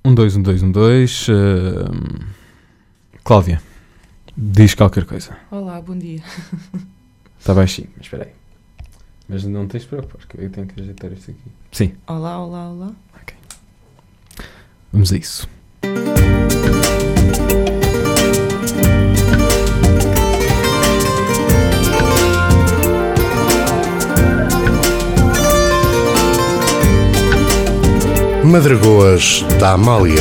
Um, dois. Cláudia, diz qualquer coisa. Olá, bom dia. Está baixinho, mas espera aí. Mas não tens de preocupar, que eu tenho que ajeitar isto aqui. Sim. Olá, olá, olá. Ok. Vamos a isso. Madragoas da Amália.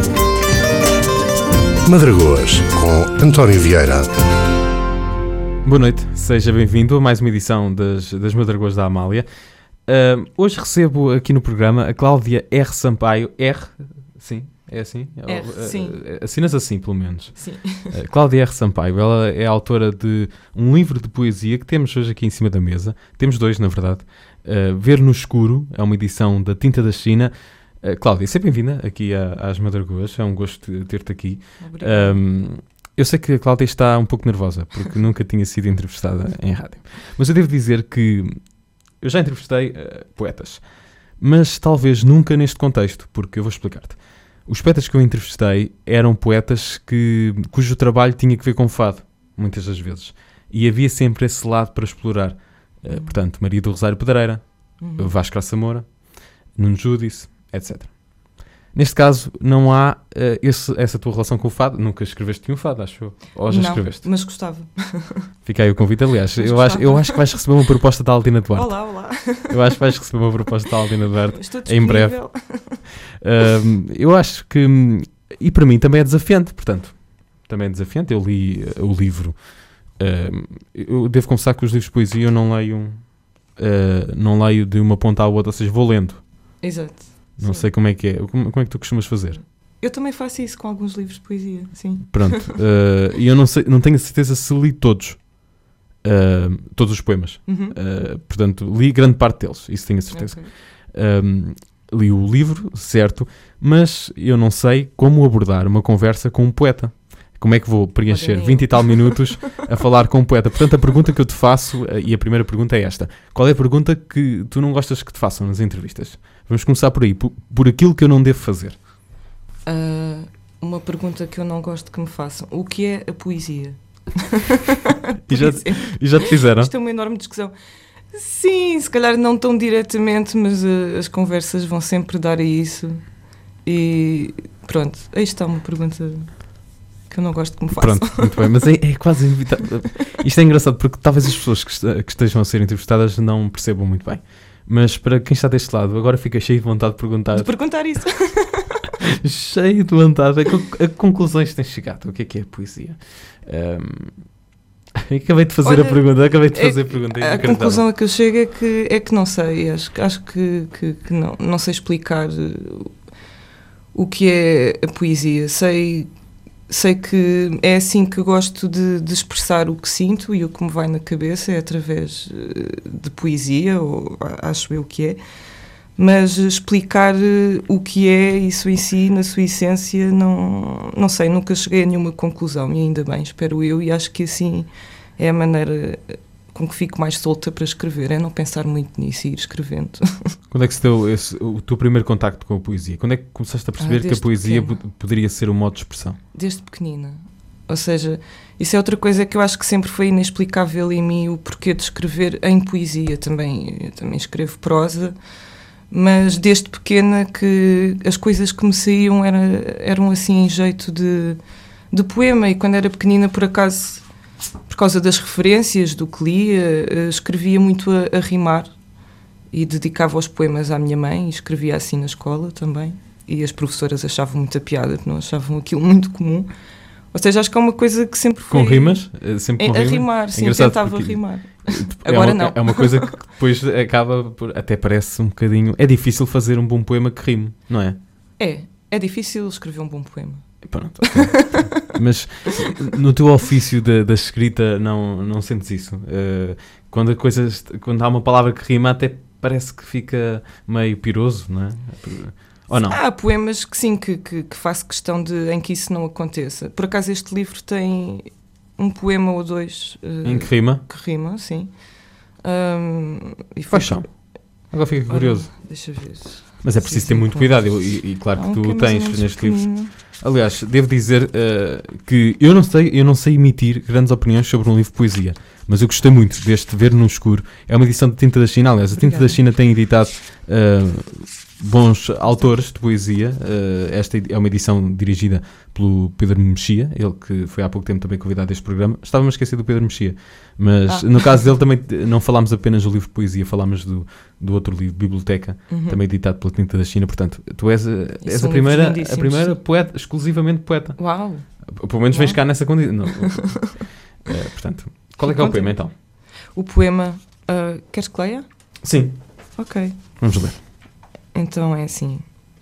Madragoas com António Vieira. Boa noite, seja bem-vindo a mais uma edição das Madragoas da Amália. Hoje recebo aqui no programa a Cláudia R. Sampaio. Sim, é assim? Sim. Assinas assim, pelo menos. Sim. Cláudia R. Sampaio, ela é autora de um livro de poesia que temos hoje aqui em cima da mesa. Temos dois, na verdade. Ver no Escuro, é uma edição da Tinta da China. Cláudia, seja bem-vinda aqui às Madragoas, é um gosto ter-te aqui. Eu sei que a Cláudia está um pouco nervosa, porque nunca tinha sido entrevistada em rádio. Mas eu devo dizer que eu já entrevistei poetas, mas talvez nunca neste contexto, porque eu vou explicar-te. Os poetas que eu entrevistei eram poetas cujo trabalho tinha que ver com fado, muitas das vezes. E havia sempre esse lado para explorar. Portanto, Maria do Rosário Pedreira, Vasco Graça Moura, Nuno Judice, etc. Neste caso, não há essa tua relação com o fado. Nunca escreveste nenhum fado, acho eu. Ou já escreveste? Mas gostava. Fica aí o convite, aliás. Eu acho que vais receber uma proposta da Aldina Duarte. Olá. Eu acho que vais receber uma proposta da Aldina Duarte Estou em breve. Eu acho que... E para mim também é desafiante, portanto. Também é desafiante. Eu li o livro. Eu devo confessar que os livros de poesia eu não leio de uma ponta à outra, ou seja, vou lendo. Exato. Não sei como é que é. Como é que tu costumas fazer? Eu também faço isso com alguns livros de poesia, sim. Pronto. E eu não tenho a certeza se li todos os poemas. Portanto, li grande parte deles, isso tenho a certeza. Okay. Li o livro, certo, mas eu não sei como abordar uma conversa com um poeta. Como é que vou preencher 20 e tal minutos a falar com um poeta? Portanto, a pergunta que eu te faço, e a primeira pergunta é esta. Qual é a pergunta que tu não gostas que te façam nas entrevistas? Vamos começar por aí, por aquilo que eu não devo fazer. Uma pergunta que eu não gosto que me façam. O que é a poesia? E já te fizeram? Isto é uma enorme discussão. Sim, se calhar não tão diretamente, mas as conversas vão sempre dar a isso. E pronto, aí está uma pergunta... que eu não gosto que me façam. Pronto, muito bem, mas é quase inevitável. Isto é engraçado porque talvez as pessoas que estejam a ser entrevistadas não percebam muito bem. Mas para quem está deste lado, agora fica cheio de vontade de perguntar. De perguntar isso. Cheio de vontade. A conclusões tens chegado. O que é a poesia? Acabei de fazer a pergunta. A conclusão a que eu chego é que não sei. Acho que não sei explicar o que é a poesia. Sei que é assim que gosto de expressar o que sinto e o que me vai na cabeça é através de poesia, ou acho eu que é, mas explicar o que é isso em si, na sua essência, não sei, nunca cheguei a nenhuma conclusão e ainda bem, espero eu, e acho que assim é a maneira com que fico mais solta para escrever, é não pensar muito nisso e ir escrevendo. Quando é que se deu o teu primeiro contacto com a poesia? Quando é que começaste a perceber que a poesia poderia ser um modo de expressão? Desde pequenina. Ou seja, isso é outra coisa que eu acho que sempre foi inexplicável em mim, o porquê de escrever em poesia. Eu também escrevo prosa, mas desde pequena que as coisas que me saíam eram assim em jeito de poema, e quando era pequenina, por acaso... por causa das referências do que lia, escrevia muito a rimar e dedicava os poemas à minha mãe e escrevia assim na escola também, e as professoras achavam muita piada, não achavam aquilo muito comum, ou seja, acho que é uma coisa que sempre foi... Com rimas? Sempre com rimas? A rimar, sim, tentava rimar. Agora não. É uma coisa que depois acaba por... Até parece um bocadinho... É difícil fazer um bom poema que rime, não é? É difícil escrever um bom poema. Pronto, okay. Mas no teu ofício da escrita não sentes isso? Quando há uma palavra que rima, até parece que fica meio piroso, não é? Ou não? Há poemas que sim, que faço questão em que isso não aconteça. Por acaso este livro tem um poema ou dois em que rima? Que rima, sim. Quais são? Agora fico curioso. Deixa ver. Mas é preciso ter muito cuidado e claro que tu tens neste livro. Aliás, devo dizer que eu não sei emitir grandes opiniões sobre um livro de poesia, mas eu gostei muito deste Ver no Escuro. É uma edição de Tinta da China. Aliás, a Tinta da China tem editado bons autores de poesia. Esta é uma edição dirigida pelo Pedro Mexia, ele que foi há pouco tempo também convidado a este programa. Estava-me a esquecer do Pedro Mexia, mas no caso dele também não falámos apenas do livro de poesia, falámos do outro livro, Biblioteca, também editado pela Tinta da China. Portanto, tu és a primeira poeta, exclusivamente poeta. Uau! Pelo menos vens cá nessa condição. Portanto, qual é que é o poema então? O poema, queres que leia? Sim. Ok. Vamos ler. Então é assim.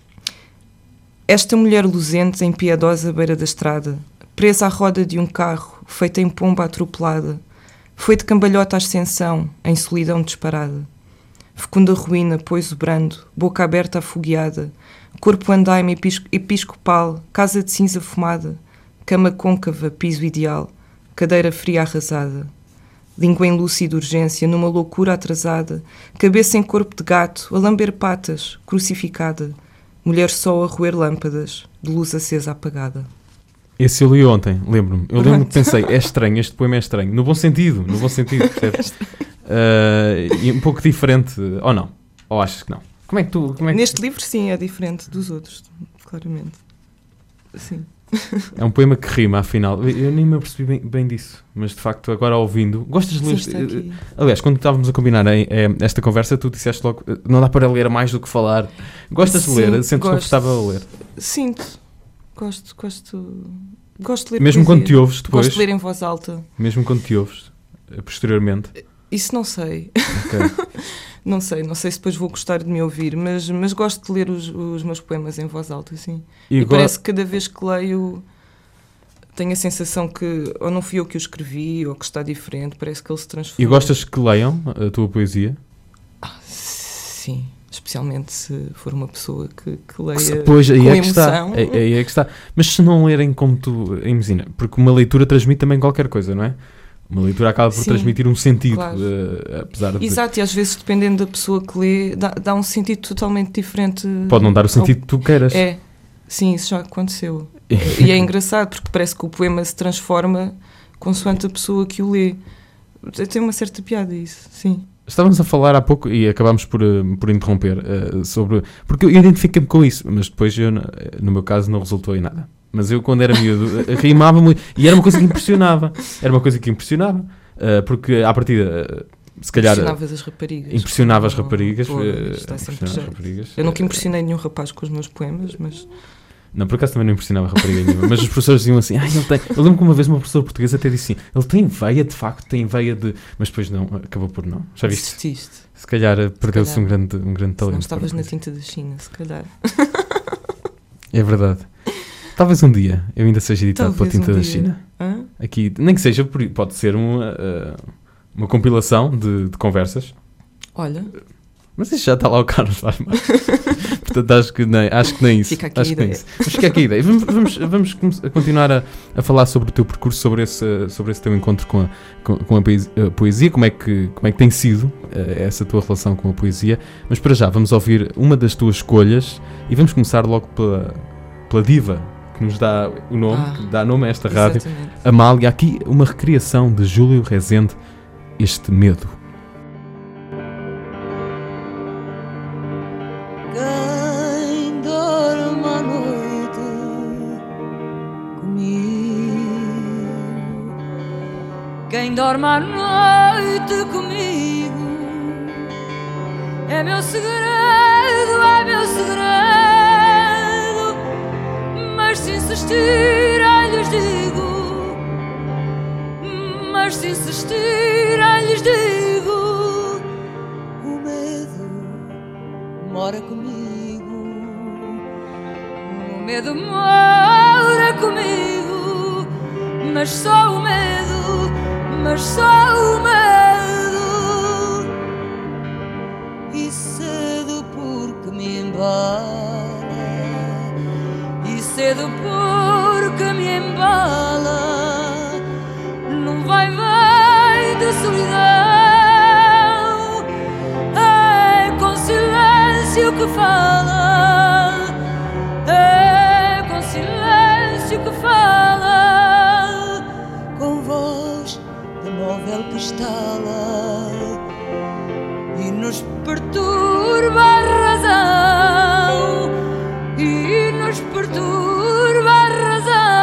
Esta mulher luzente, impiedosa à beira da estrada, presa à roda de um carro, feita em pomba atropelada, foi de cambalhota à ascensão, em solidão disparada. Fecunda ruína, pois o brando, boca aberta afogueada, corpo andaime episcopal, casa de cinza fumada, cama côncava, piso ideal, cadeira fria arrasada. Língua em lúcida urgência, numa loucura atrasada, cabeça em corpo de gato, a lamber patas, crucificada, mulher só a roer lâmpadas, de luz acesa apagada. Esse eu li ontem, lembro-me. Eu lembro-me que pensei, é estranho, este poema é estranho. No bom sentido, percebes? E um pouco diferente, ou não? Ou achas que não? Neste livro, sim, é diferente dos outros, claramente. Sim. É um poema que rima, afinal. Eu nem me apercebi bem disso, mas de facto, agora ouvindo. Gostas de ler? Aliás, quando estávamos a combinar esta conversa, tu disseste logo: não dá para ler mais do que falar. Gostas de ler? Sentes confortável a ler? Sinto. Gosto de ler. Mesmo quando te ouves depois? Gosto de ler em voz alta. Mesmo quando te ouves, posteriormente? Isso não sei. Okay. Não sei se depois vou gostar de me ouvir, mas gosto de ler os meus poemas em voz alta, sim. E parece que cada vez que leio tenho a sensação que ou não fui eu que o escrevi ou que está diferente, parece que ele se transforma. E gostas que leiam a tua poesia? Sim, especialmente se for uma pessoa que leia pois, aí com é emoção. Aí é que está. Mas se não lerem como tu, imagina, porque uma leitura transmite também qualquer coisa, não é? Uma leitura acaba por transmitir um sentido, claro. Apesar de... Exato, e às vezes, dependendo da pessoa que lê, dá um sentido totalmente diferente. Pode não dar o sentido que tu queiras. É, sim, isso já aconteceu. E é engraçado, porque parece que o poema se transforma consoante a pessoa que o lê. Tem uma certa piada isso, sim. Estávamos a falar há pouco, e acabámos por interromper, sobre... Porque eu identifiquei-me com isso, mas depois, no meu caso, não resultou em nada. Mas eu, quando era miúdo, rimava muito. E era uma coisa que impressionava. Porque, à partida, se calhar... Impressionava as raparigas. Eu nunca impressionei nenhum rapaz com os meus poemas, mas... Não, por acaso também não impressionava rapariga nenhuma. Mas os professores diziam assim, ele tem... Eu lembro que uma vez uma professora portuguesa até disse assim, ele tem veia, de facto, tem veia de... Mas depois não, acabou por não. Já viste? Desististe. Se calhar perdeu-se um grande talento. Não estavas na Tinta da China, se calhar. É verdade. Talvez um dia eu ainda seja editado pela Tinta da China. Aqui, nem que seja, pode ser uma compilação de conversas. Olha. Mas isso já está lá o Carlos faz mais. Portanto, acho que nem isso. Fica aqui a ideia. Mas fica aqui a ideia. Vamos continuar a falar sobre o teu percurso, sobre esse teu encontro com a poesia, como é que tem sido essa tua relação com a poesia. Mas para já, vamos ouvir uma das tuas escolhas e vamos começar logo pela diva que nos dá o nome, que dá nome a esta rádio, Amália. Aqui uma recriação de Júlio Rezende, Este Medo. Quem dorme à noite comigo, quem dorme à noite comigo, é meu segredo, mas se insistirem lhes digo, o medo mora comigo, o medo mora comigo, mas só o medo, e cedo porque me embala, num vai-vai de solidão, é com silêncio que fala, é com silêncio que fala, com voz de móvel que estala e nos perturba a razão, e nos perturba a razão.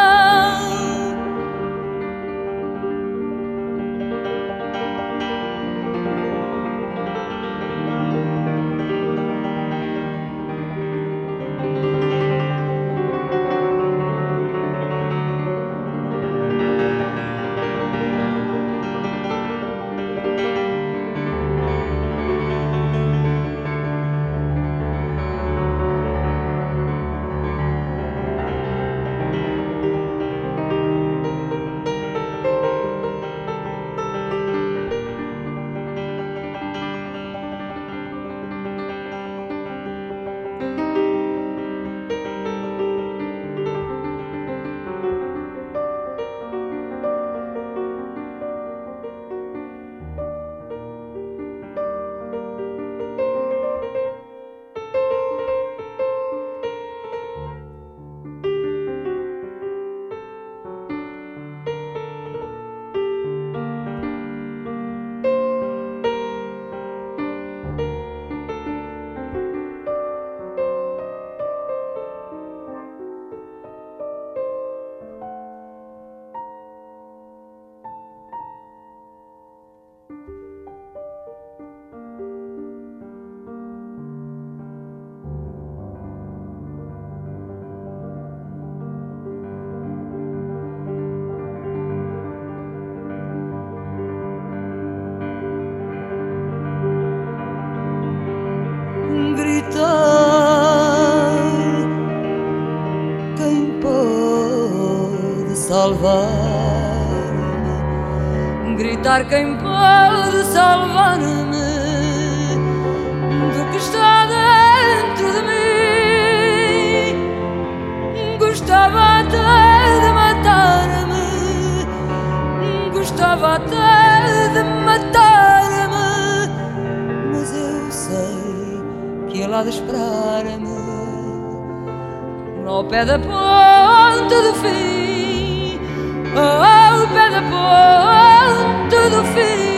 Quem pode salvar-me? Gritar quem pode salvar-me do que está dentro de mim. Gostava até de matar-me, gostava até de matar-me, mas eu sei que ele há de esperar-me ao pé da ponte do fim, ao pé da ponte do fim.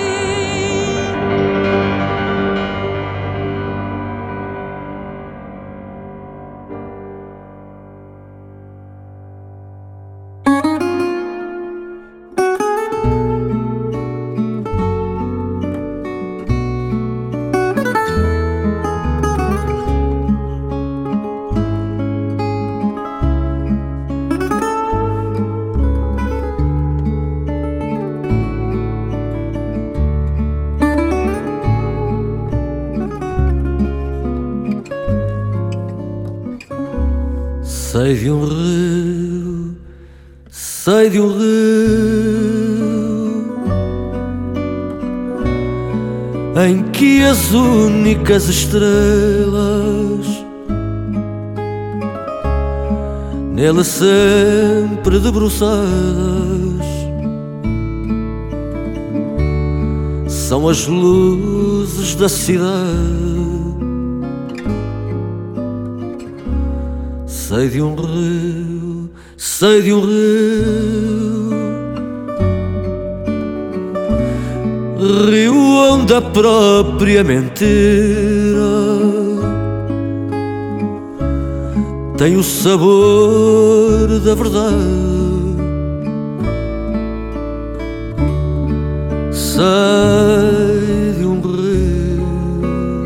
Sei de um rio, sei de um rio em que as únicas estrelas nele sempre debruçadas são as luzes da cidade. Sei de um rio, sei de um rio onde a própria mentira tem o sabor da verdade. Sei de um rio,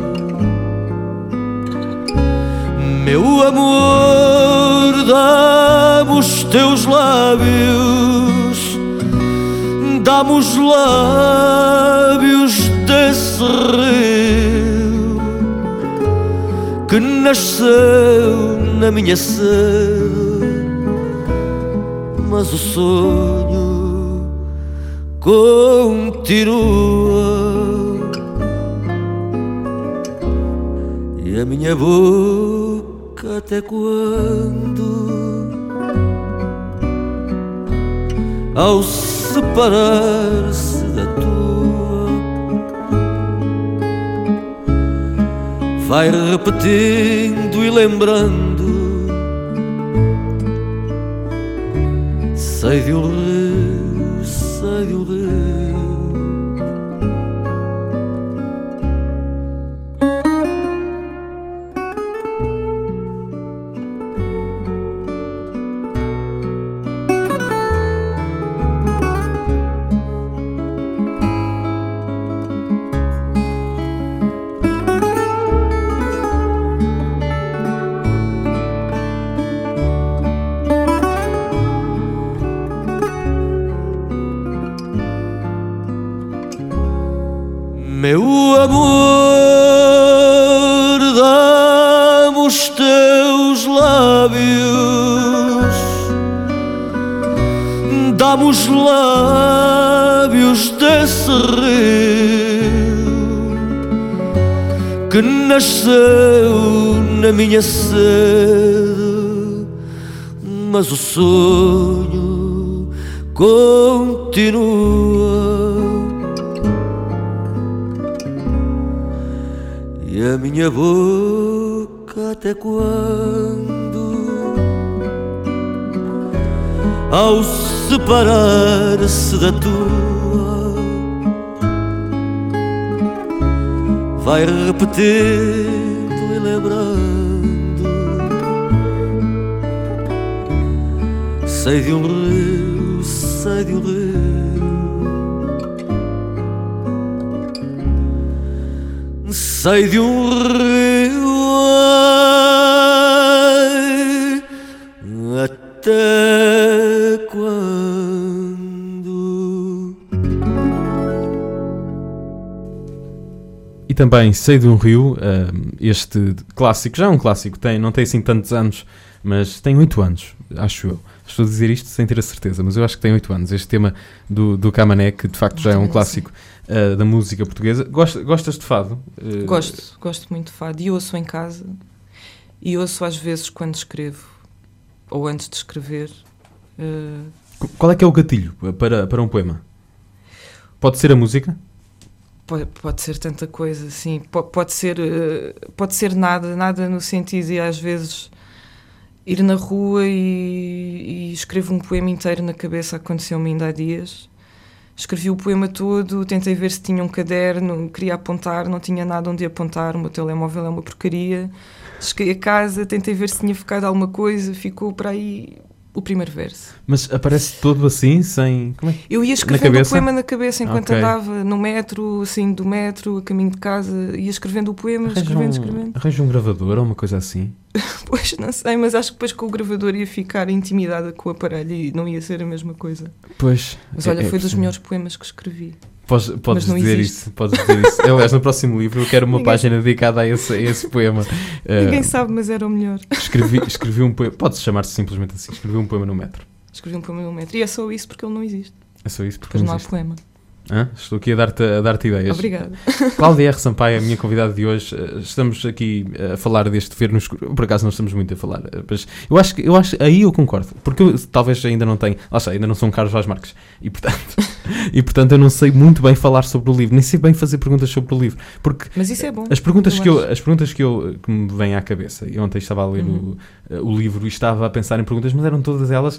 meu amor, dá-me os teus lábios, dá-me os lábios desse rio que nasceu na minha sede, mas o sonho continua e a minha boca até quando, ao separar-se da tua, vai repetindo e lembrando. Sei de um rio, sei de um rio. Meu amor, dá-me os teus lábios, dá-me os lábios desse rio que nasceu na minha sede, mas o sonho continua. E a minha boca até quando, ao separar-se da tua, vai repetindo e lembrando. Sei de um rio, sei de um rio. Sei de um rio, ai, até quando. E também Sei de um Rio, este clássico, já é um clássico, não tem assim tantos anos, mas tem 8 anos, acho eu. Estou a dizer isto sem ter a certeza, mas eu acho que tem 8 anos. Este tema do Camané, que de facto já é um clássico da música portuguesa. Gostas de fado? Gosto muito de fado. E ouço em casa. E ouço às vezes quando escrevo. Ou antes de escrever. Qual é que é o gatilho para um poema? Pode ser a música? Pode ser tanta coisa, sim. Pode ser nada no sentido de às vezes ir na rua e escrevo um poema inteiro na cabeça. Aconteceu-me ainda há dias. Escrevi o poema todo, tentei ver se tinha um caderno, queria apontar, não tinha nada onde apontar, o meu telemóvel é uma porcaria. Cheguei a casa, tentei ver se tinha ficado alguma coisa, ficou para aí o primeiro verso. Mas aparece todo assim, sem... Como é? Eu ia escrevendo o poema na cabeça enquanto andava no metro, assim, do metro, a caminho de casa, ia escrevendo o poema, escrevendo. Arranja um gravador ou uma coisa assim? Pois, não sei, mas acho que depois com o gravador ia ficar intimidada com o aparelho e não ia ser a mesma coisa. Pois. Mas olha, foi dos melhores poemas que escrevi. Podes dizer isso. Aliás, no próximo livro eu quero uma página dedicada a esse poema. Ninguém sabe, mas era o melhor. Escrevi um poema, pode chamar-se simplesmente assim, escrevi um poema no metro. Escrevi um poema no metro. E é só isso porque ele não existe. É só isso porque não existe. Há poema. Estou aqui a dar-te ideias. Obrigada. Cláudia R. Sampaio, a minha convidada de hoje. Estamos aqui a falar deste Ver no Escuro. Por acaso não estamos muito a falar, mas eu acho aí eu concordo, porque eu talvez ainda não tenho, ainda não sou um Carlos Vaz Marques e portanto eu não sei muito bem falar sobre o livro, nem sei bem fazer perguntas sobre o livro, porque mas isso é bom. As perguntas que me vêm à cabeça, e ontem estava a ler o livro e estava a pensar em perguntas, mas eram todas elas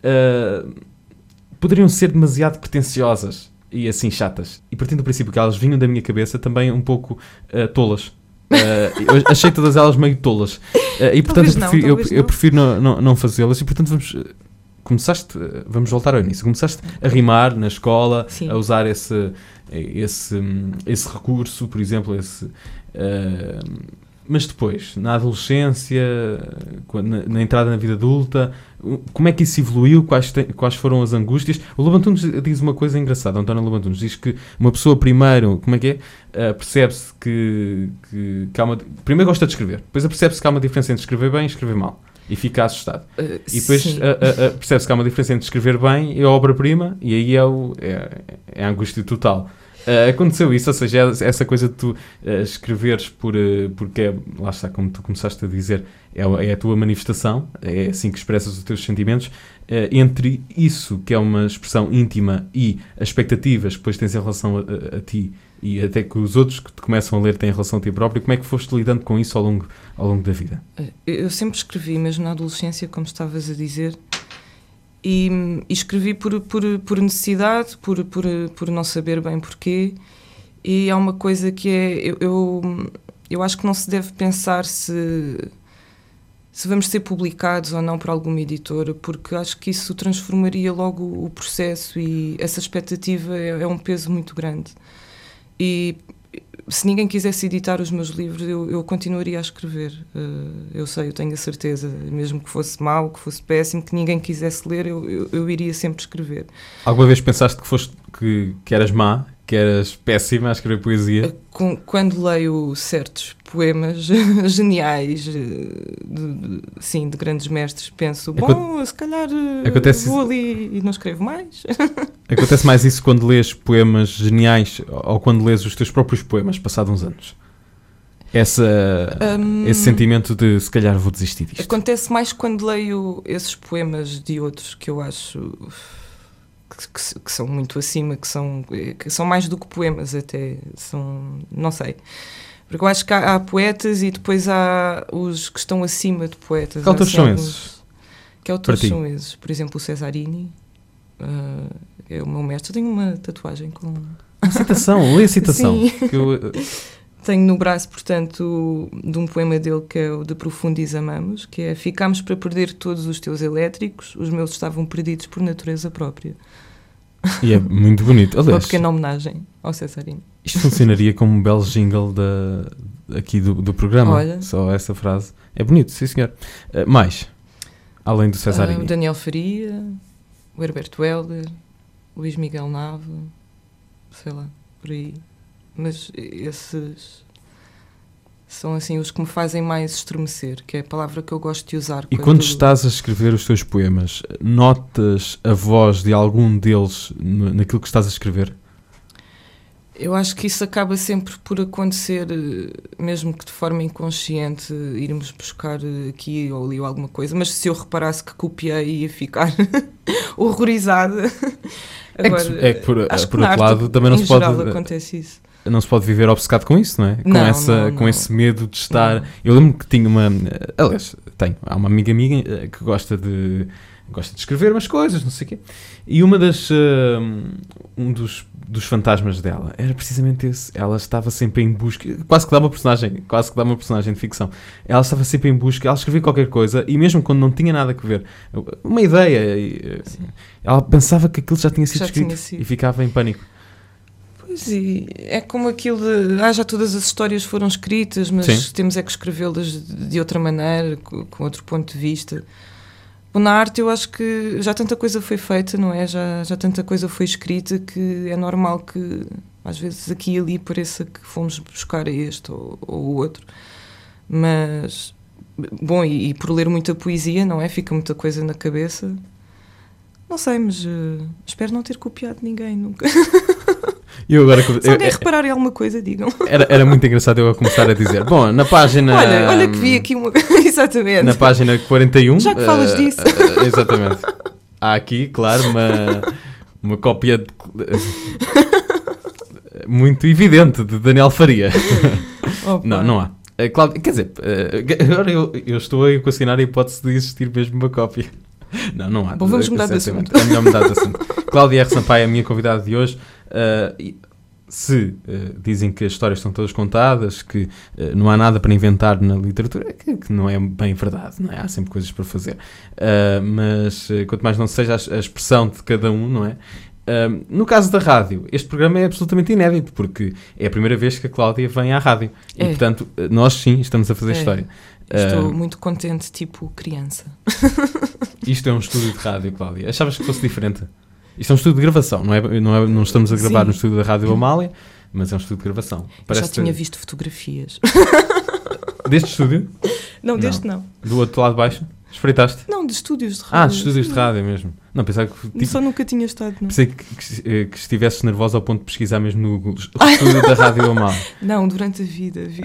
poderiam ser demasiado pretenciosas e assim chatas, e partindo do princípio que elas vinham da minha cabeça também um pouco tolas. Eu achei todas elas meio tolas, e portanto eu prefiro não fazê-las, e portanto vamos voltar ao início. Começaste a rimar na escola, sim, a usar esse recurso, por exemplo, mas depois, na adolescência, na entrada na vida adulta, como é que isso evoluiu? Quais foram as angústias? O Lobantunes diz uma coisa engraçada, António Lobantunes diz que uma pessoa primeiro, percebe-se que há uma... Primeiro gosta de escrever, depois percebe-se que há uma diferença entre escrever bem e escrever mal, e fica assustado. E depois percebe-se que há uma diferença entre escrever bem e a obra-prima, e aí é a angústia total. Aconteceu isso, ou seja, essa coisa de tu escreveres porque lá está, como tu começaste a dizer, é a tua manifestação, é assim que expressas os teus sentimentos, entre isso, que é uma expressão íntima, e as expectativas que depois tens em relação a ti, e até que os outros que te começam a ler têm relação a ti próprio, como é que foste lidando com isso ao longo da vida? Eu sempre escrevi, mesmo na adolescência, como estavas a dizer, e escrevi por necessidade, por não saber bem porquê, e há uma coisa que é, eu acho que não se deve pensar se vamos ser publicados ou não por alguma editora, porque acho que isso transformaria logo o processo, e essa expectativa é um peso muito grande. E se ninguém quisesse editar os meus livros, eu continuaria a escrever. Eu tenho a certeza, mesmo que fosse mau, que fosse péssimo, que ninguém quisesse ler, eu iria sempre escrever. Alguma vez pensaste que eras má, que eras péssima a escrever poesia? Quando leio certos poemas geniais de grandes mestres, penso, se calhar vou ali e não escrevo mais. Acontece mais isso quando lês poemas geniais ou quando lês os teus próprios poemas passados uns anos? Esse sentimento de se calhar vou desistir disto. Acontece mais quando leio esses poemas de outros que eu acho que são muito acima, que são mais do que poemas até, não sei. Porque eu acho que há poetas e depois há os que estão acima de poetas. Que autores são esses? Que autores são esses? Por exemplo, o Cesarini, é o meu mestre. Eu tenho uma tatuagem com... Lê a citação. Tenho no braço, portanto, de um poema dele que é o De Profundis Amamos, que é: ficámos para perder todos os teus elétricos, os meus estavam perdidos por natureza própria. E é muito bonito. Aliás, uma pequena homenagem ao Cesarini. Isto funcionaria como um belo jingle aqui do programa. Olha. Só essa frase. É bonito, sim senhor. Mais, além do Cesarini. O Daniel Faria, o Herberto Helder, o Luís Miguel Nava, sei lá, por aí. Mas esses são assim os que me fazem mais estremecer, que é a palavra que eu gosto de usar. E quando estás a escrever os teus poemas, notas a voz de algum deles naquilo que estás a escrever? Eu acho que isso acaba sempre por acontecer, mesmo que de forma inconsciente, irmos buscar aqui ou ali alguma coisa, mas se eu reparasse que copiei, ia ficar horrorizada. Agora, por outro lado, também não se pode... acontece isso. Não se pode viver obcecado com isso, não é? Com esse medo de estar... Não. Eu lembro que tinha uma... Aliás, há uma amiga minha que gosta de escrever umas coisas, não sei o quê. E um dos fantasmas dela era precisamente esse. Ela estava sempre em busca... Quase que dá uma personagem de ficção. Ela estava sempre em busca... Ela escrevia qualquer coisa e mesmo quando não tinha nada a ver, uma ideia, ela pensava que aquilo já tinha sido escrito e ficava em pânico. Pois, e é como aquilo de... já todas as histórias foram escritas, mas Sim. temos é que escrevê-las de outra maneira, com outro ponto de vista. Bom, na arte eu acho que já tanta coisa foi feita, não é? Já tanta coisa foi escrita que é normal que às vezes aqui e ali pareça que fomos buscar este ou o outro. Mas, bom, e por ler muita poesia, não é? Fica muita coisa na cabeça. Não sei, mas espero não ter copiado ninguém nunca. Se alguém reparar em alguma coisa, digam. Era muito engraçado eu a começar a dizer, bom, na página... Olha que vi aqui uma... Exatamente. Na página 41... Já que falas disso. Exatamente. Há aqui, claro, uma cópia muito evidente de Daniel Faria. Não há. Claro, quer dizer, agora eu estou a equacionar a hipótese de existir mesmo uma cópia. Não há. Bom, vamos mudar de assunto. É melhor mudar de assunto. Cláudia R. Sampaio é a minha convidada de hoje. Dizem que as histórias estão todas contadas, que não há nada para inventar na literatura, que não é bem verdade, não é? Há sempre coisas para fazer. Mas quanto mais não seja a expressão de cada um, não é? No caso da rádio, este programa é absolutamente inédito, porque é a primeira vez que a Cláudia vem à rádio. E, portanto, nós sim estamos a fazer história. Estou muito contente, tipo criança. Isto é um estúdio de rádio, Cláudia. Achavas que fosse diferente? Isto é um estúdio de gravação, não estamos a gravar no estúdio da Rádio Amália, mas é um estúdio de gravação. Já tinha visto fotografias. Deste estúdio? Não, deste não. Do outro lado de baixo? Espreitaste? Não, de estúdios de rádio. De estúdios de rádio mesmo. Não, pensava que... Só nunca tinha estado, não. Pensei que estivesses nervosa ao ponto de pesquisar mesmo no Google. O estúdio da Rádio Amália. Não, durante a vida vi.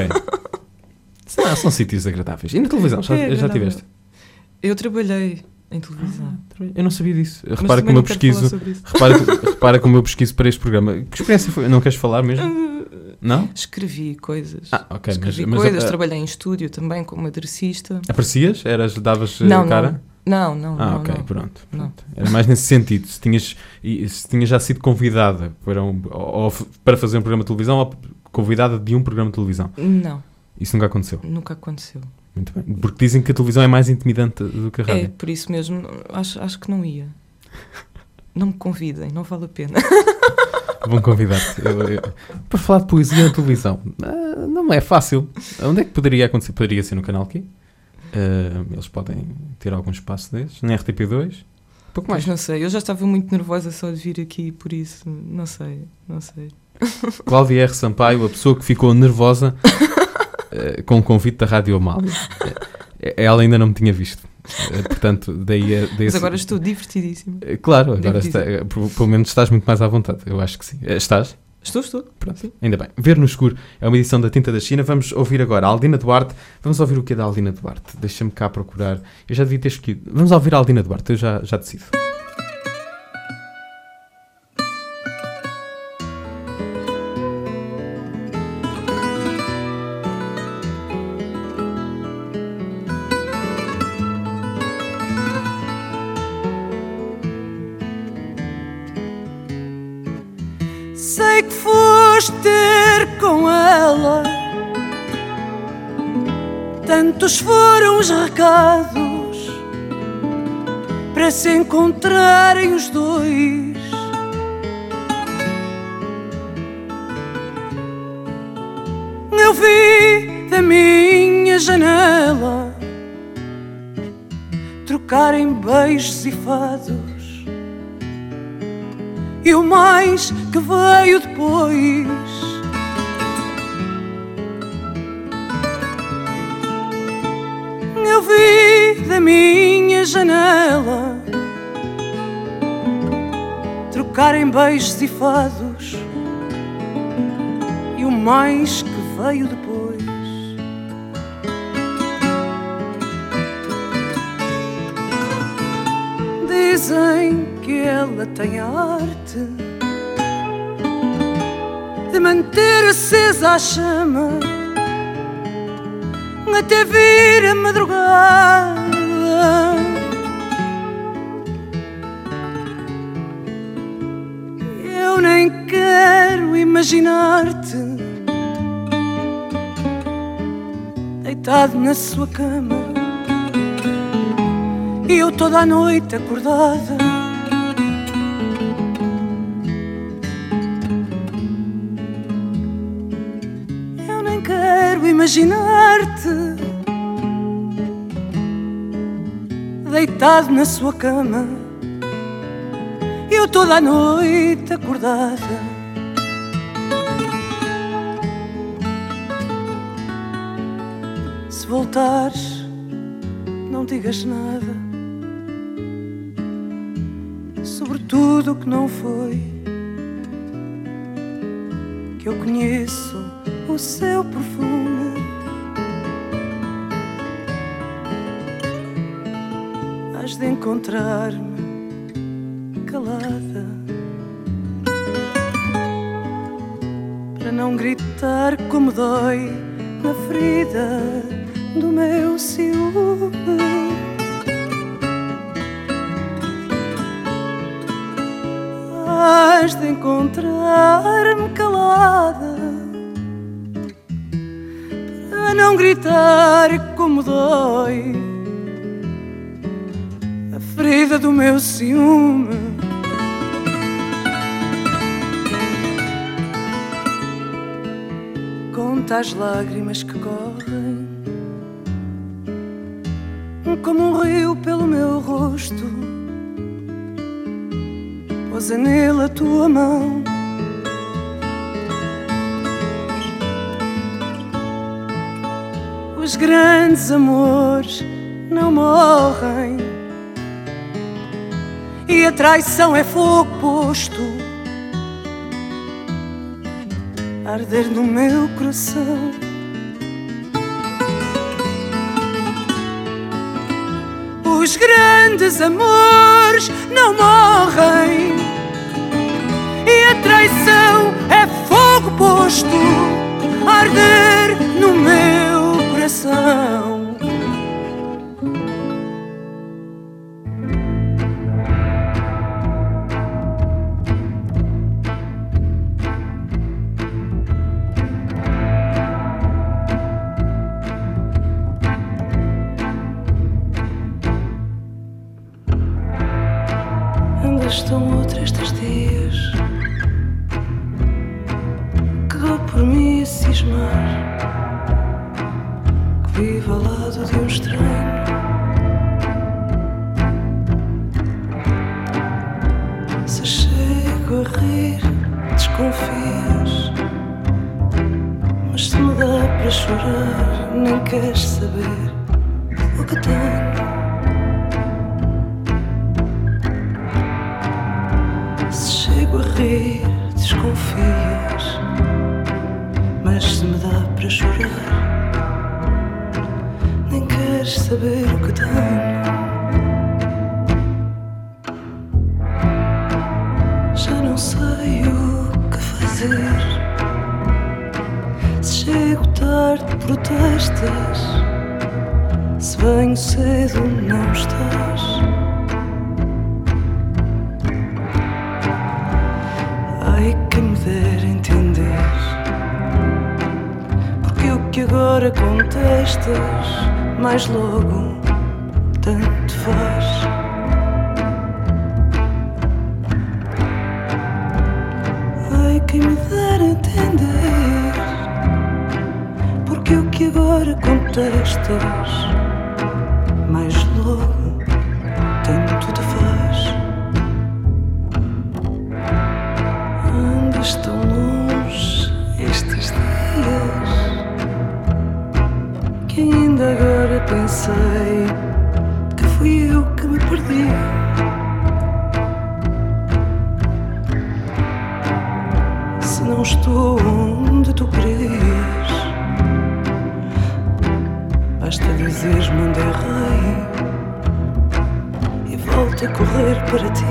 Ok. São sítios agradáveis. E na televisão? Já tiveste? Eu trabalhei em televisão. Eu não sabia disso. Mas Repara também como eu não quero falar pesquiso. sobre isso. Repara como eu pesquiso para este programa. Que experiência foi? Não queres falar mesmo? Não? Escrevi coisas. Ok. Escrevi Mas coisas, trabalhei em estúdio também como aderecista. aparecias? Davas Não, cara? Não. Ok, não. pronto. Não. Era mais nesse sentido. Se tinhas já sido convidada para fazer um programa de televisão ou convidada de um programa de televisão. Não, Isso nunca aconteceu. nunca aconteceu. Muito bem. Porque dizem que a televisão é mais intimidante do que a É, rádio. por isso mesmo, acho que não ia. Não me convidem, não vale a pena. Vão convidar-te. Para falar de poesia na televisão, não é fácil. Onde é que poderia acontecer? Poderia ser no canal Q. Eles podem ter algum espaço desses. Na RTP2. Pouco mais. Mas não sei, eu já estava muito nervosa só de vir aqui, por isso, não sei. Cláudia R. Sampaio, a pessoa que ficou nervosa com o convite da Rádio Amália. Ela ainda não me tinha visto. Portanto, daí Mas agora estou divertidíssima. Claro, agora pelo menos estás muito mais à vontade. Eu acho que sim. Estás? Estou. Pronto, sim. Ainda bem. Ver no Escuro é uma edição da Tinta da China. Vamos ouvir agora a Aldina Duarte. Vamos ouvir o que é da Aldina Duarte. Deixa-me cá procurar. Eu já devia ter escolhido. Vamos ouvir a Aldina Duarte. Eu já decido. Sei que foste ter com ela, tantos foram os recados para se encontrarem os dois. Eu vi da minha janela trocarem beijos e fados. E o mais que veio depois, eu vi da minha janela trocarem beijos e fados. E o mais que veio depois, dizem que ela tem a arte de manter acesa a chama até vir a madrugada. Eu nem quero imaginar-te deitado na sua cama e eu toda a noite acordada. Eu nem quero imaginar-te deitado na sua cama e eu toda a noite acordada. Se voltares, não digas nada sobre tudo o que não foi, que eu conheço o seu perfume. Has de encontrar-me calada para não gritar como dói na ferida do meu ciúme. Has de encontrar-me calada para não gritar como dói a ferida do meu ciúme. Conta as lágrimas que correm como um rio pelo meu rosto. Pousa nele a tua mão, os grandes amores não morrem e a traição é fogo posto a arder no meu coração. Os os grandes amores não morrem e a traição é fogo posto a arder no meu coração. Estão outros estes dias que dou por mim a cismar, que vivo ao lado de um estranho. Se chego a rir, desconfias, mas se me dá para chorar, nem queres saber o que tenho. A rir, desconfias, mas se me dá para chorar, nem queres saber o que tenho. Já não sei o que fazer. Se chego tarde, protestas. Se venho cedo, não estás. Ai, quem me dera entender, porque o que agora contestas, mais logo tanto faz. Ai, quem me dera entender, porque o que agora contestas, mais logo tanto te faz. Tão longe estes dias que ainda agora pensei que fui eu que me perdi. Se não estou onde tu querias, basta dizeres-me onde errei e volto a correr para ti.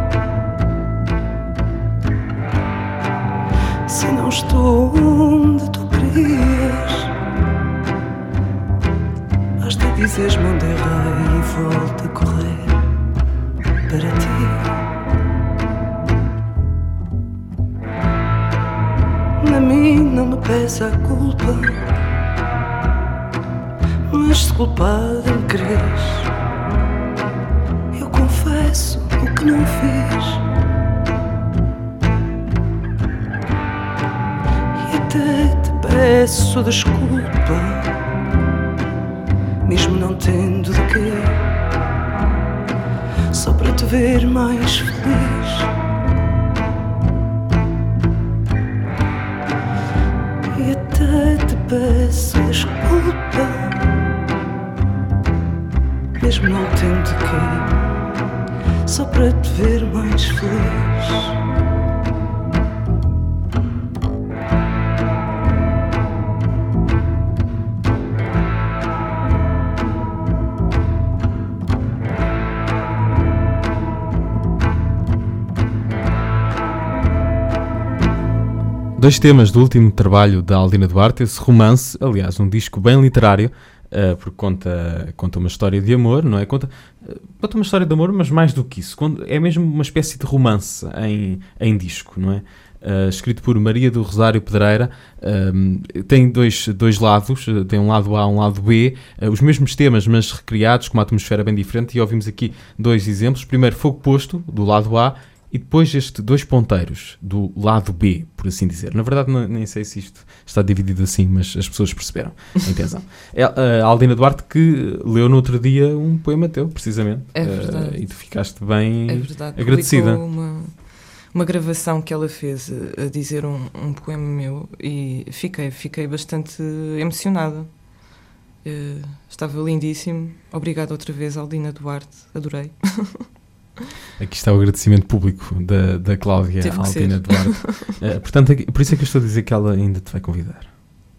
Se não estou onde tu querias, basta dizeres-me onde errei e volto a correr para ti. A mim não me pesa a culpa, mas se culpada me queres, eu confesso o que não fiz. Até te peço desculpa, mesmo não tendo de quê, só para te ver mais feliz. E até te peço desculpa, mesmo não tendo de quê, só para te ver mais feliz. Dois temas do último trabalho da Aldina Duarte, esse romance, aliás, um disco bem literário, porque conta uma história de amor, não é? Conta uma história de amor, mas mais do que isso, é mesmo uma espécie de romance em disco, não é? Escrito por Maria do Rosário Pedreira, tem dois lados, tem um lado A e um lado B, os mesmos temas, mas recriados, com uma atmosfera bem diferente, e ouvimos aqui dois exemplos. Primeiro, Fogo Posto, do lado A, e depois dois ponteiros do lado B, por assim dizer. Na verdade, nem sei se isto está dividido assim, mas as pessoas perceberam a intenção. É a Aldina Duarte que leu no outro dia um poema teu, precisamente. É verdade. E tu ficaste bem agradecida. Publicou uma gravação que ela fez a dizer um poema meu e fiquei bastante emocionada. Estava lindíssimo. Obrigada outra vez, Aldina Duarte. Adorei. Aqui está o agradecimento público da Cláudia Aldina Duarte. Portanto, por isso é que eu estou a dizer que ela ainda te vai convidar.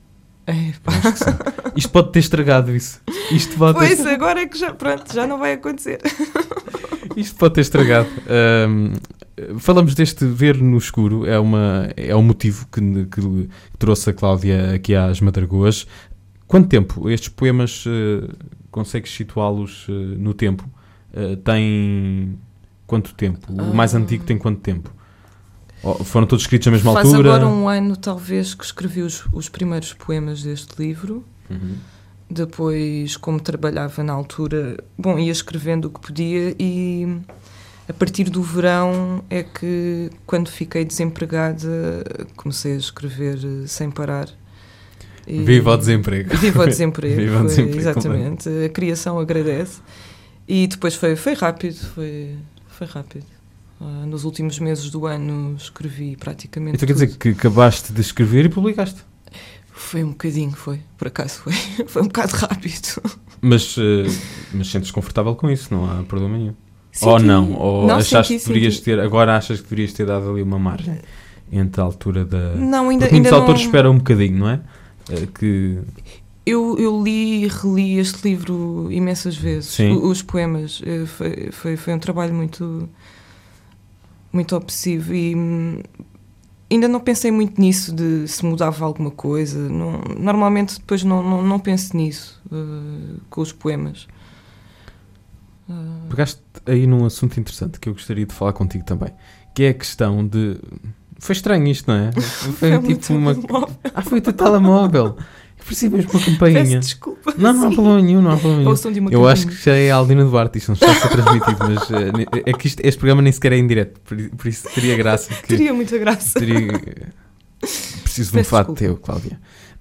Acho que sim. Isto pode ter estragado isso. Isto pode Pois, agora é que já não vai acontecer. Isto pode ter estragado. Falamos deste ver no escuro, é um motivo que trouxe a Cláudia aqui às Madragoas. Quanto tempo estes poemas consegues situá-los no tempo? Tem quanto tempo? O mais antigo tem quanto tempo? Foram todos escritos na mesma altura? Faz agora um ano, talvez, que escrevi os primeiros poemas deste livro. Uhum. Depois, como trabalhava na altura, ia escrevendo o que podia, e a partir do verão é que, quando fiquei desempregada, comecei a escrever sem parar. Viva o desemprego. Viva o desemprego. Viva o desemprego, exatamente. A criação agradece. E depois foi rápido. Foi rápido. Nos últimos meses do ano escrevi praticamente Então quer dizer que acabaste de escrever e publicaste? Foi um bocadinho, por acaso foi. Foi um bocado rápido. Mas sentes confortável com isso, não há problema nenhum. Senti, ou não? Ou não, achaste que deverias ter, agora achas que deverias ter dado ali uma margem entre a altura da... Não, ainda Porque muitos não... autores esperam um bocadinho, não é? Que... Eu li e reli este livro imensas vezes. Os poemas. Foi um trabalho muito obsessivo, e ainda não pensei muito nisso, de se mudava alguma coisa. Normalmente depois não penso nisso com os poemas. Pegaste aí num assunto interessante que eu gostaria de falar contigo também, que é a questão de... Foi estranho isto, não é? Foi tipo uma... Foi o teu telemóvel. Parecia mesmo uma campainha. Peço desculpa. Não há problema nenhum, não há problema nenhum. Ou som de uma Eu campainha. acho que já é a Aldina Duarte, isto não está a ser transmitido, mas é que este programa nem sequer é em direto, por isso teria graça. Teria muita graça. Preciso de um fato teu, Cláudia.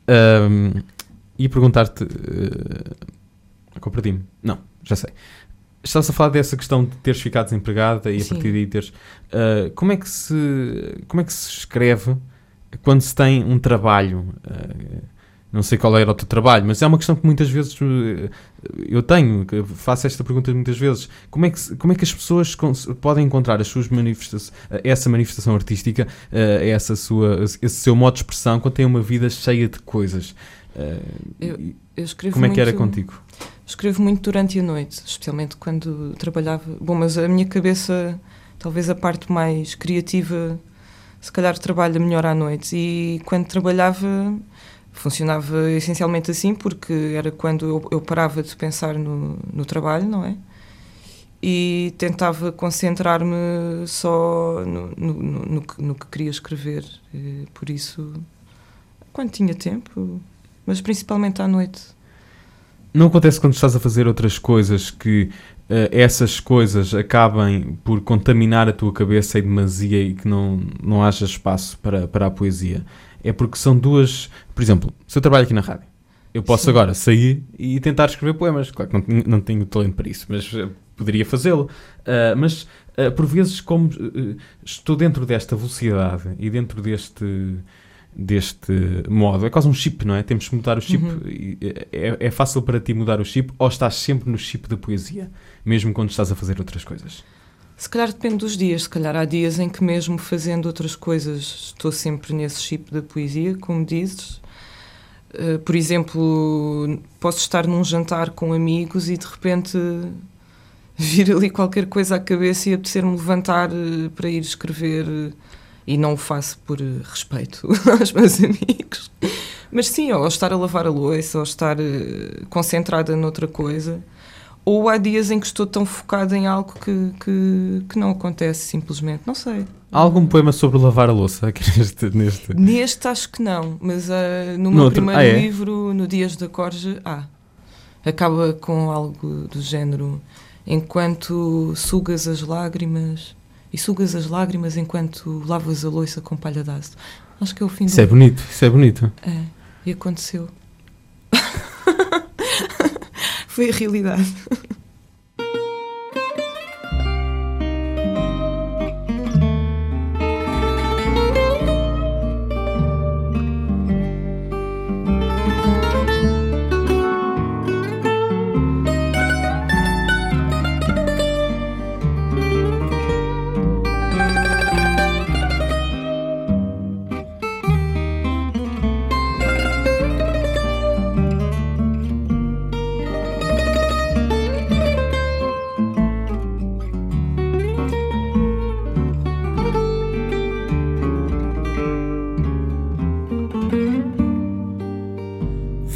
E perguntar-te... Perdi-me. Não, já sei. Estás a falar dessa questão de teres ficado desempregada e a partir daí teres... Como é que se escreve quando se tem um trabalho... Não sei qual era o teu trabalho, mas é uma questão que muitas vezes faço esta pergunta muitas vezes. Como é que as pessoas podem encontrar essa manifestação artística, esse seu modo de expressão, quando têm uma vida cheia de coisas? Eu escrevo como é muito, que era contigo? Escrevo muito durante a noite, especialmente quando trabalhava. Mas a minha cabeça, talvez a parte mais criativa, se calhar trabalha melhor à noite. E quando trabalhava... Funcionava essencialmente assim, porque era quando eu parava de pensar no trabalho, não é? E tentava concentrar-me só no que queria escrever. Por isso, quando tinha tempo, mas principalmente à noite. Não acontece quando estás a fazer outras coisas que essas coisas acabem por contaminar a tua cabeça em demasia e que não haja espaço para a poesia? É porque são duas... Por exemplo, se eu trabalho aqui na rádio, eu posso agora sair e tentar escrever poemas. Claro que não tenho talento para isso, mas poderia fazê-lo. Mas, por vezes, como estou dentro desta velocidade e dentro deste modo, é quase um chip, não é? Temos que mudar o chip. É fácil para ti mudar o chip, ou estás sempre no chip da poesia, mesmo quando estás a fazer outras coisas? Se calhar depende dos dias. Se calhar há dias em que, mesmo fazendo outras coisas, estou sempre nesse chip da poesia, como dizes. Por exemplo, posso estar num jantar com amigos e de repente vir ali qualquer coisa à cabeça e apetecer-me levantar para ir escrever, e não o faço por respeito aos meus amigos. Mas sim, ou estar a lavar a louça, ou estar concentrada noutra coisa. Ou há dias em que estou tão focada em algo que não acontece, simplesmente. Não sei. Há algum poema sobre lavar a louça aqui neste? Neste acho que não, mas no meu primeiro livro, no Dias da Corja, acaba com algo do género: enquanto sugas as lágrimas, e sugas as lágrimas enquanto lavas a louça com palha de ácido. Acho que é o fim do... Isso é bonito. É, e aconteceu. Foi a realidade.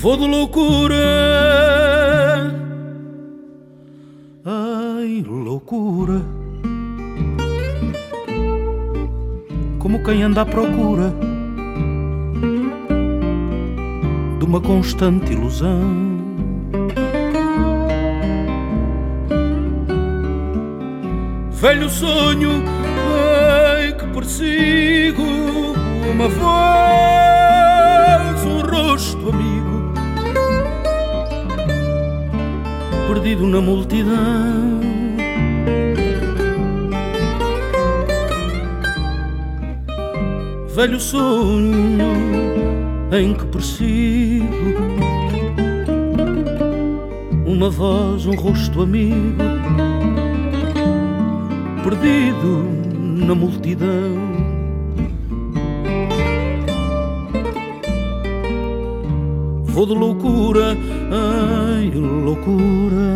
Vou de loucura, ai loucura, como quem anda à procura de uma constante ilusão. Velho sonho, ai que persigo, uma voz, um rosto amigo, perdido na multidão. Velho sonho em que persigo uma voz, um rosto amigo, perdido na multidão. Vou de loucura, ai loucura,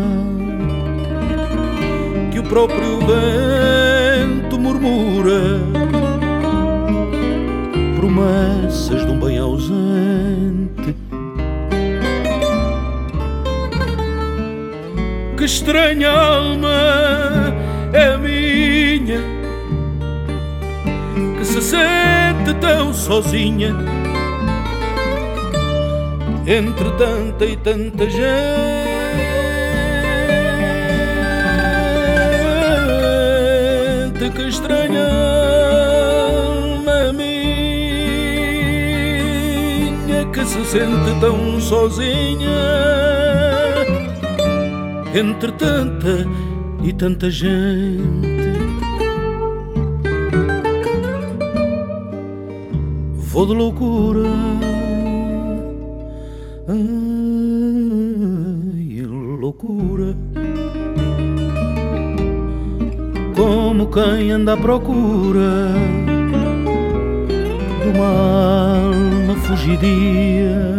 que o próprio vento murmura, promessas de um bem ausente. Que estranha alma é a minha, que se sente tão sozinha entre tanta e tanta gente. Que estranha alma é a minha, que se sente tão sozinha entre tanta e tanta gente. Vou de loucura, ai loucura, como quem anda à procura de uma alma fugidia.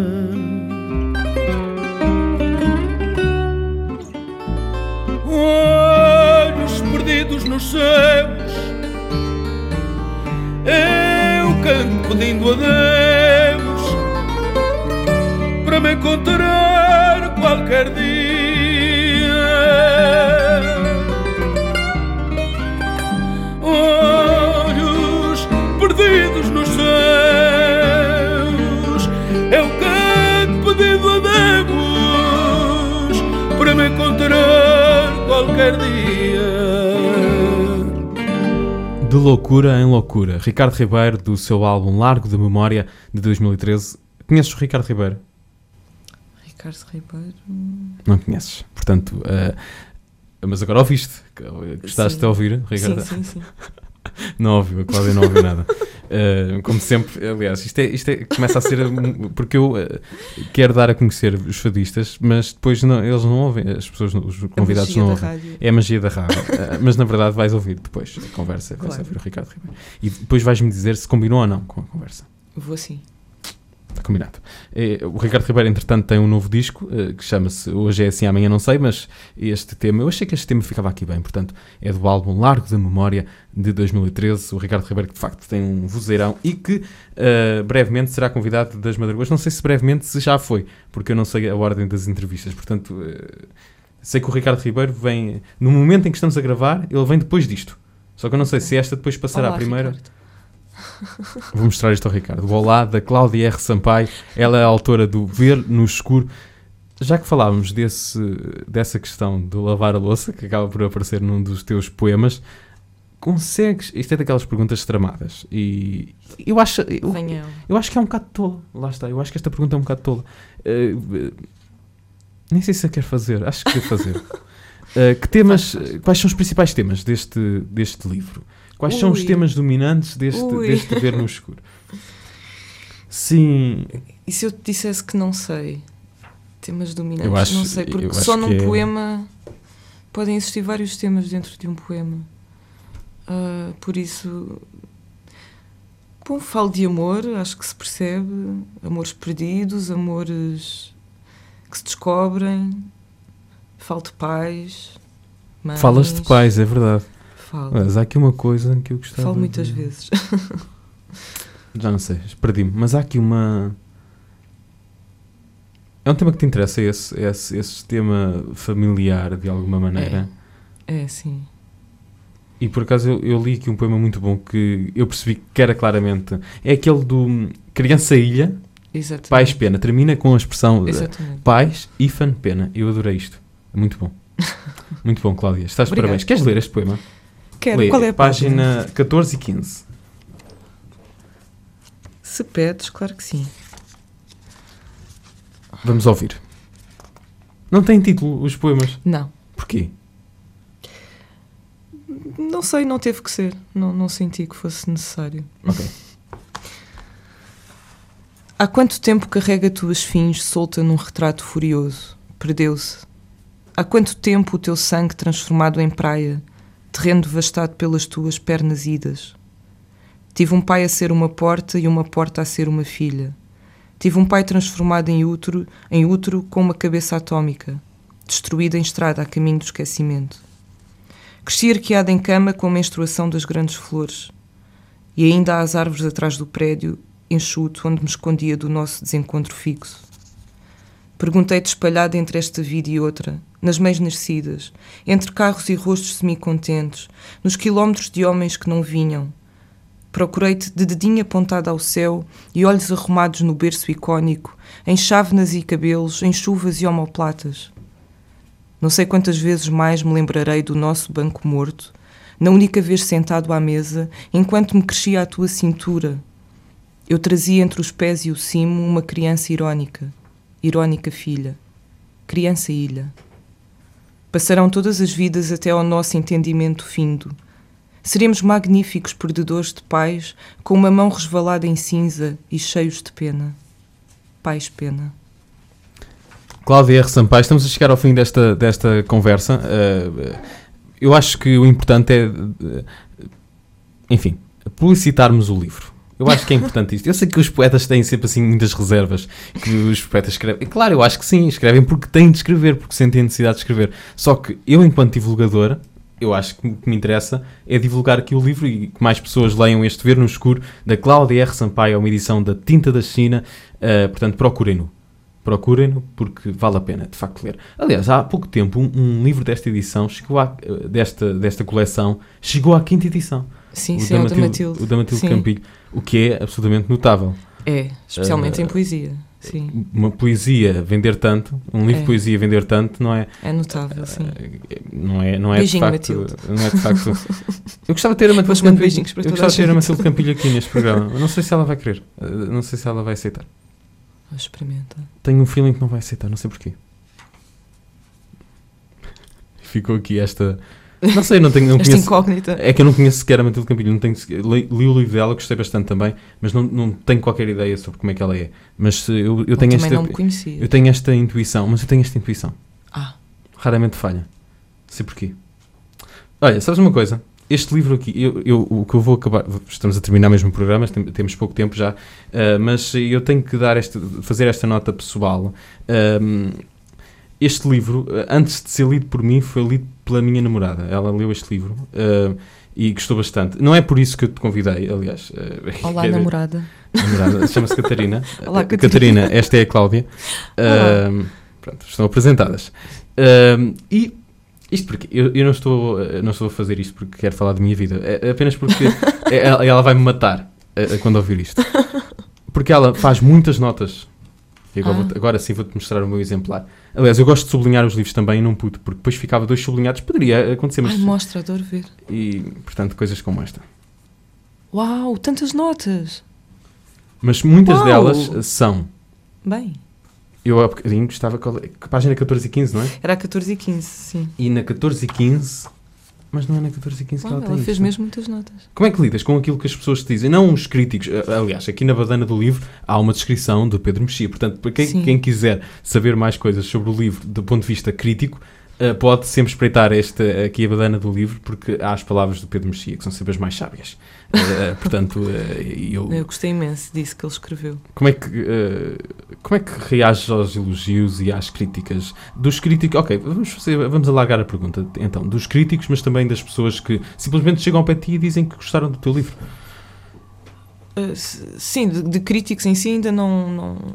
Nos céus eu canto pedindo a Deus para me encontrar qualquer dia. Olhos perdidos nos céus eu canto pedindo a Deus para me encontrar qualquer dia. De loucura em loucura. Ricardo Ribeiro, do seu álbum Largo de Memória, de 2013. Conheces o Ricardo Ribeiro? Ricardo Ribeiro... Não conheces. Portanto, mas agora ouviste. Gostaste de ouvir, Ricardo? Sim. Não ouviu, a Cláudia não ouviu nada. Como sempre, aliás, isto começa a ser... Porque eu quero dar a conhecer os fadistas, mas depois eles não ouvem, as pessoas, os convidados não ouvem. É a magia da rádio. Mas na verdade vais ouvir depois a conversa, vais ouvir o Ricardo Ribeiro. E depois vais-me dizer se combinou ou não com a conversa. Vou sim. Está combinado. O Ricardo Ribeiro, entretanto, tem um novo disco que chama-se Hoje é Assim, Amanhã Não Sei, mas este tema, eu achei que este tema ficava aqui bem, portanto, é do álbum Largo da Memória de 2013. O Ricardo Ribeiro, que de facto tem um vozeirão e que brevemente será convidado das Madrugadas. Não sei se brevemente se já foi, porque eu não sei a ordem das entrevistas, portanto, sei que o Ricardo Ribeiro vem, no momento em que estamos a gravar, ele vem depois disto. Só que eu não sei se esta depois passará a primeira. Ricardo. Vou mostrar isto ao Ricardo. O Olá, da Cláudia R. Sampaio. Ela é a autora do Ver no Escuro. Já que falávamos dessa questão de lavar a louça, que acaba por aparecer num dos teus poemas, consegues... Isto é daquelas perguntas tramadas. E eu acho que é um bocado tolo. Lá está. Eu acho que esta pergunta é um bocado tola. Nem sei se a quer fazer. Acho que quer fazer. Que temas... Quais são os principais temas deste livro? Quais são os temas dominantes deste Ver no Escuro? Sim. E se eu te dissesse que não sei? Temas dominantes, não sei. Porque só num poema podem existir vários temas dentro de um poema. Por isso... Bom, falo de amor, acho que se percebe. Amores perdidos, amores que se descobrem. Falo de pais, mães. Falas de pais, é verdade. Falo. Mas há aqui uma coisa que eu gostava... Falo muitas vezes. Já não sei, perdi-me. Mas há aqui uma É um tema que te interessa, esse tema familiar, de alguma maneira? É, sim. E por acaso eu li aqui um poema muito bom que eu percebi que era claramente... É aquele do Criança Ilha, Exatamente. Pais Pena. Termina com a expressão Exatamente. Pais, Ifan, Pena. Eu adorei isto. É muito bom. Muito bom, Cláudia. Estás de parabéns. Queres ler este poema? Quero. Lê, Qual é a página 14 e 15. Se pedes, claro que sim. Vamos ouvir. Não tem título os poemas. Não. Porquê? Não sei, não teve que ser. Não senti que fosse necessário. Ok. Há quanto tempo carrega tuas fins solta num retrato furioso? Perdeu-se. Há quanto tempo o teu sangue transformado em praia, terreno devastado pelas tuas pernas idas? Tive um pai a ser uma porta e uma porta a ser uma filha. Tive um pai transformado em útero com uma cabeça atómica, destruída em estrada a caminho do esquecimento. Cresci arqueada em cama com a menstruação das grandes flores. E ainda há as árvores atrás do prédio, enxuto, onde me escondia do nosso desencontro fixo. Perguntei-te espalhada entre esta vida e outra, nas meias nascidas, entre carros e rostos semicontentes, nos quilómetros de homens que não vinham. Procurei-te de dedinho apontado ao céu e olhos arrumados no berço icónico, em chávenas e cabelos, em chuvas e omoplatas. Não sei quantas vezes mais me lembrarei do nosso banco morto, na única vez sentado à mesa, enquanto me crescia a tua cintura. Eu trazia entre os pés e o cimo uma criança irónica filha, criança ilha. Passarão todas as vidas até ao nosso entendimento findo. Seremos magníficos perdedores de pais, com uma mão resvalada em cinza e cheios de pena. Pais Pena. Cláudia R. Sampaio, estamos a chegar ao fim desta conversa. Eu acho que o importante é, enfim, publicitarmos o livro. Eu acho que é importante isto. Eu sei que os poetas têm sempre assim muitas reservas, que os poetas escrevem. Claro, eu acho que sim, escrevem porque têm de escrever, porque sentem a necessidade de escrever. Só que eu, enquanto divulgador, eu acho que o que me interessa é divulgar aqui o livro e que mais pessoas leiam este Ver no Escuro, da Cláudia R. Sampaio, é uma edição da Tinta da China. Portanto, procurem-no. Procurem-no porque vale a pena, de facto, ler. Aliás, há pouco tempo, um livro desta edição, desta coleção, chegou à 5ª edição. Sim, o da Matilde. O da Matilde Campilho, o que é absolutamente notável. É, especialmente em poesia. Sim. Uma poesia vender tanto, um livro de poesia vender tanto, não é? É notável, sim. Não é beijinho, de facto, Matilde. não é de facto. Eu gostava de ter a Matilde Campilho. Beijinhos para Eu gostava de ter a Matilde Campilho aqui neste programa. Eu não sei se ela vai querer. Não sei se ela vai aceitar. Experimenta. Tenho um feeling que não vai aceitar, não sei porquê. Ficou aqui esta... Não sei, não conheço... incógnita. É que eu não conheço sequer a Matilde Campilho. Li o livro dela, gostei bastante também, mas não tenho qualquer ideia sobre como é que ela é. Mas eu tenho também não me conhecia. Eu tenho esta intuição, mas eu tenho esta intuição. Raramente falha. Não sei porquê. Olha, sabes uma coisa? Este livro aqui, o que eu vou acabar... Estamos a terminar mesmo o programa, temos pouco tempo já, mas eu tenho que fazer esta nota pessoal. Este livro, antes de ser lido por mim, foi lido pela minha namorada. Ela leu este livro e gostou bastante. Não é por isso que eu te convidei, aliás. Olá, namorada. Chama-se Catarina. Olá, Catarina, esta é a Cláudia. Pronto, estão apresentadas. E isto porque eu não estou a fazer isto porque quero falar da minha vida. É apenas porque ela vai me matar quando ouvir isto. Porque ela faz muitas notas. E agora sim vou-te mostrar o meu exemplar. Aliás, eu gosto de sublinhar os livros também e não puto, porque depois ficava 2 sublinhados. Poderia acontecer, mas... mostra, adoro ver. E, portanto, coisas como esta. Uau, tantas notas! Mas muitas delas são... Bem... Eu há bocadinho estava com a página 14 e 15, não é? Era a 14 e 15, sim. E na 14 e 15... Mas não é na 14 e 15 que ela tem. Ela fez mesmo muitas notas. Como é que lidas com aquilo que as pessoas te dizem? Não os críticos. Aliás, aqui na badana do livro há uma descrição de Pedro Mexia. Portanto, para quem quiser saber mais coisas sobre o livro do ponto de vista crítico, pode sempre espreitar aqui a badana do livro, porque há as palavras do Pedro Mexia, que são sempre as mais sábias. Portanto, eu gostei imenso disso que ele escreveu. Como é que reages aos elogios e às críticas? Dos críticos, ok, vamos alargar a pergunta, então, dos críticos, mas também das pessoas que simplesmente chegam ao pé de ti e dizem que gostaram do teu livro. Sim, de críticos em si ainda não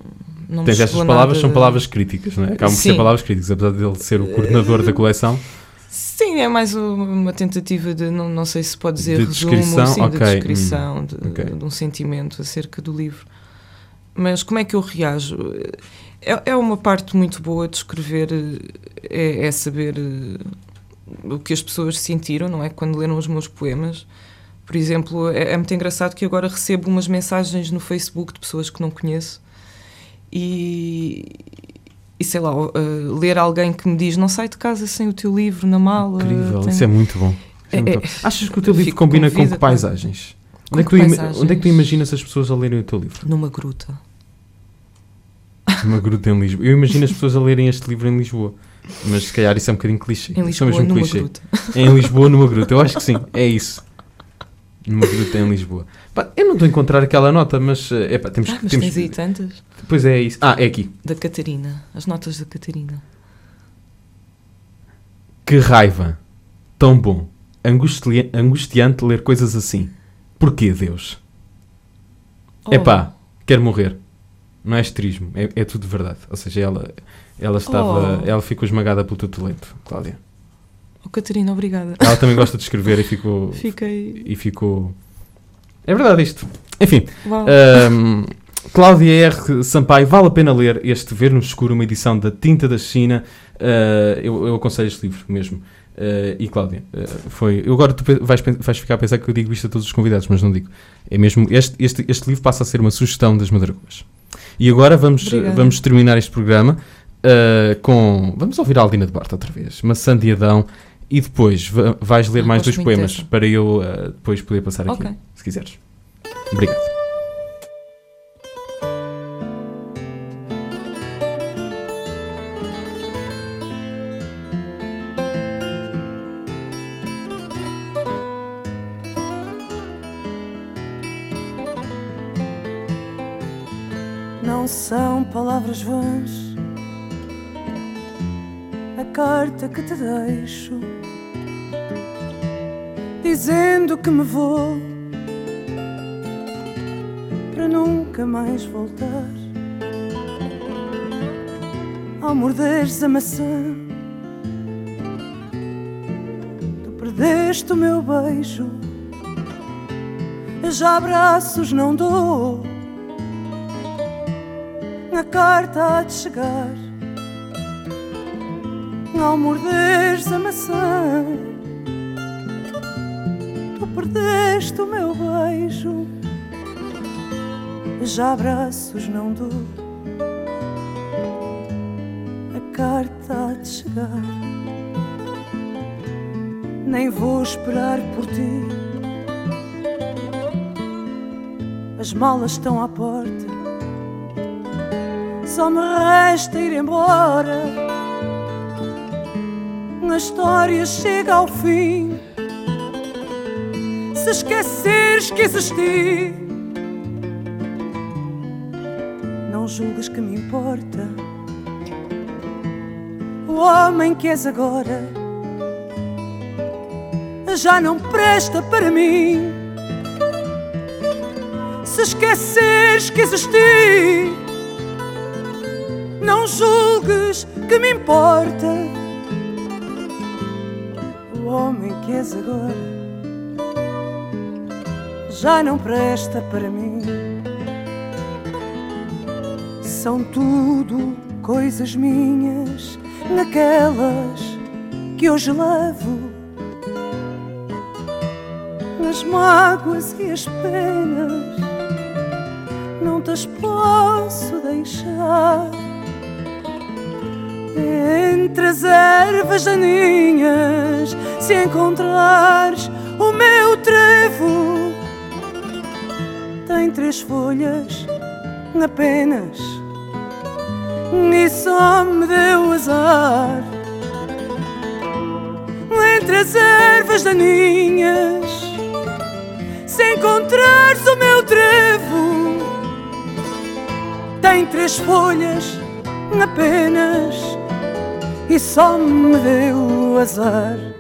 não me Tens estas chegou palavras, nada. são palavras críticas, não é? Acabam por ser Sim. palavras críticas, apesar de ele ser o coordenador da coleção. Sim, é mais uma tentativa de, não sei se pode dizer De resumo, descrição, sim, ok. de descrição, Ok. de um sentimento acerca do livro. Mas como é que eu reajo? É uma parte muito boa de escrever, é saber o que as pessoas sentiram, não é? Quando leram os meus poemas. Por exemplo, é muito engraçado que agora recebo umas mensagens no Facebook de pessoas que não conheço e sei lá, ler alguém que me diz não sai de casa sem o teu livro na mala. Incrível, isso é muito bom. Isso é muito bom. Achas que o teu livro combina com que paisagens? Onde é que tu imaginas as pessoas a lerem o teu livro? Numa gruta. Uma gruta em Lisboa. Eu imagino as pessoas a lerem este livro em Lisboa. Mas se calhar isso é um bocadinho clichê. Em Isso é Lisboa, mesmo numa clichê. gruta. Em Lisboa, numa gruta. Eu acho que sim, é isso. Numa gruta em Lisboa. Pá, eu não estou a encontrar aquela nota, mas temos Mas temos. tens aí tantas? Pois é isso. É aqui. Da Catarina. As notas da Catarina. Que raiva. Tão bom. Angustiante ler coisas assim. Porquê, Deus? Oh. Epá, quero morrer. Não é esterismo, é tudo verdade. Ou seja, ela ficou esmagada pelo teu talento, Cláudia. Oh, Catarina, obrigada. Ela também gosta de escrever e ficou... Fiquei... É verdade isto. Enfim, Uau. Cláudia R. Sampaio, vale a pena ler este Ver no Escuro, uma edição da Tinta da China. Eu aconselho este livro mesmo. E Cláudia, eu agora tu vais ficar a pensar que eu digo isto a todos os convidados, mas não digo. É mesmo, este livro passa a ser uma sugestão das Madragoas. E agora vamos terminar este programa vamos ouvir a Aldina de Barta outra vez, Maçã de Adão, e depois vais ler mais 2 poemas dessa. Para eu depois poder passar aqui, se quiseres. Obrigado. Não são palavras vãs a carta que te deixo, dizendo que me vou para nunca mais voltar. Ao morderes a maçã, tu perdeste o meu beijo. Já abraços não dou, a carta há de chegar. Ao morderes a maçã, tu perdeste o meu beijo. Já abraços não dou, a carta há de chegar. Nem vou esperar por ti, as malas estão à porta, só me resta ir embora. A história chega ao fim. Se esqueceres que existi, não julgues que me importa o homem que és agora. Já não presta para mim. Se esqueceres que existi, não julgues que me importa o homem que és agora. Já não presta para mim. São tudo coisas minhas, naquelas que hoje levo, as mágoas e as penas, não te as posso deixar. Entre as ervas daninhas, se encontrares o meu trevo, tem 3 folhas apenas e só me deu azar. Entre as ervas daninhas, se encontrares o meu trevo, tem 3 folhas apenas e só me deu azar.